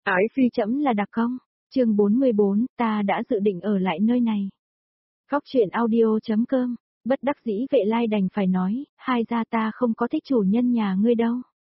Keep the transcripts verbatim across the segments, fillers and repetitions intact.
Ái phi trẫm là đặc công. Chương bốn mươi bốn, ta đã dự định ở lại nơi này. Góc truyện audio chấm com, bất đắc dĩ Vệ Lai đành phải nói, hai gia ta không có thích chủ nhân nhà ngươi đâu.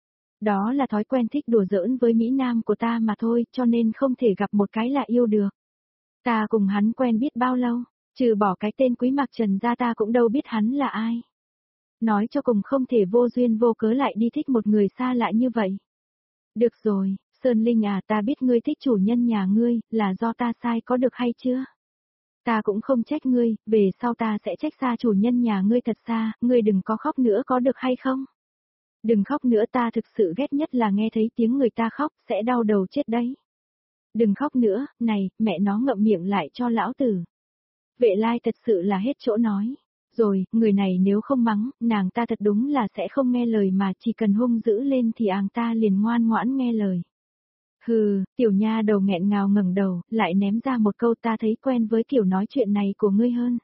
Đó là thói quen thích đùa giỡn với Mỹ Nam của ta mà thôi, cho nên không thể gặp một cái là yêu được. Ta cùng hắn quen biết bao lâu, trừ bỏ cái tên Quý Mạc Trần ra ta cũng đâu biết hắn là ai. Nói cho cùng không thể vô duyên vô cớ lại đi thích một người xa lạ như vậy. Được rồi, Sơn Linh à, ta biết ngươi thích chủ nhân nhà ngươi, là do ta sai có được hay chưa? Ta cũng không trách ngươi, về sau ta sẽ trách xa chủ nhân nhà ngươi thật xa, ngươi đừng có khóc nữa có được hay không? Đừng khóc nữa, ta thực sự ghét nhất là nghe thấy tiếng người ta khóc, sẽ đau đầu chết đấy. Đừng khóc nữa, này, mẹ nó ngậm miệng lại cho lão tử. Vệ Lai thật sự là hết chỗ nói. Rồi, người này nếu không mắng, nàng ta thật đúng là sẽ không nghe lời mà chỉ cần hung dữ lên thì àng ta liền ngoan ngoãn nghe lời. Hừ, tiểu nha đầu nghẹn ngào ngẩng đầu, lại ném ra một câu, ta thấy quen với kiểu nói chuyện này của ngươi hơn.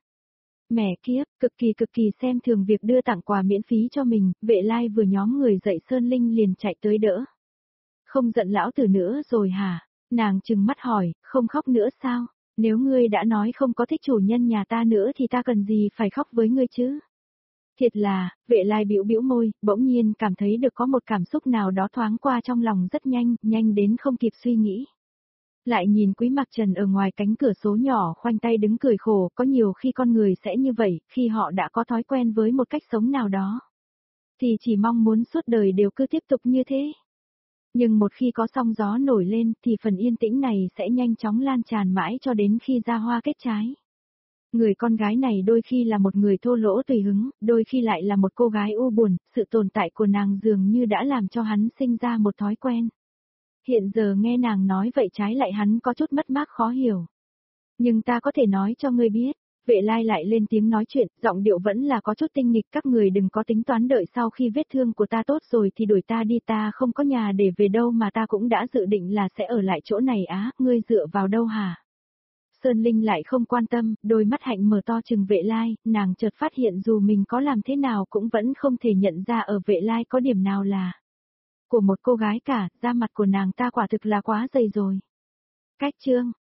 Mẹ kiếp, cực kỳ cực kỳ xem thường việc đưa tặng quà miễn phí cho mình, Vệ Lai vừa nhóm người dậy Sơn Linh liền chạy tới đỡ. Không giận lão tử nữa rồi hả? Nàng trừng mắt hỏi, không khóc nữa sao? Nếu ngươi đã nói không có thích chủ nhân nhà ta nữa thì ta cần gì phải khóc với ngươi chứ? Thiệt là, Vệ Lai bĩu bĩu môi, bỗng nhiên cảm thấy được có một cảm xúc nào đó thoáng qua trong lòng rất nhanh, nhanh đến không kịp suy nghĩ. Lại nhìn Quý Mạc Trần ở ngoài cánh cửa sổ nhỏ khoanh tay đứng cười khổ, có nhiều khi con người sẽ như vậy, khi họ đã có thói quen với một cách sống nào đó. Thì chỉ mong muốn suốt đời đều cứ tiếp tục như thế. Nhưng một khi có sóng gió nổi lên thì phần yên tĩnh này sẽ nhanh chóng lan tràn mãi cho đến khi ra hoa kết trái. Người con gái này đôi khi là một người thô lỗ tùy hứng, đôi khi lại là một cô gái u buồn, sự tồn tại của nàng dường như đã làm cho hắn sinh ra một thói quen. Hiện giờ nghe nàng nói vậy trái lại hắn có chút mất mát khó hiểu. Nhưng ta có thể nói cho ngươi biết, Vệ Lai lại lên tiếng nói chuyện, giọng điệu vẫn là có chút tinh nghịch, các người đừng có tính toán đợi sau khi vết thương của ta tốt rồi thì đuổi ta đi, ta không có nhà để về đâu mà ta cũng đã dự định là sẽ ở lại chỗ này á, ngươi dựa vào đâu hả? Sơn Linh lại không quan tâm, đôi mắt hạnh mở to trừng Vệ Lai, nàng chợt phát hiện dù mình có làm thế nào cũng vẫn không thể nhận ra ở Vệ Lai có điểm nào là của một cô gái cả, da mặt của nàng ta quả thực là quá dày rồi. Cách chương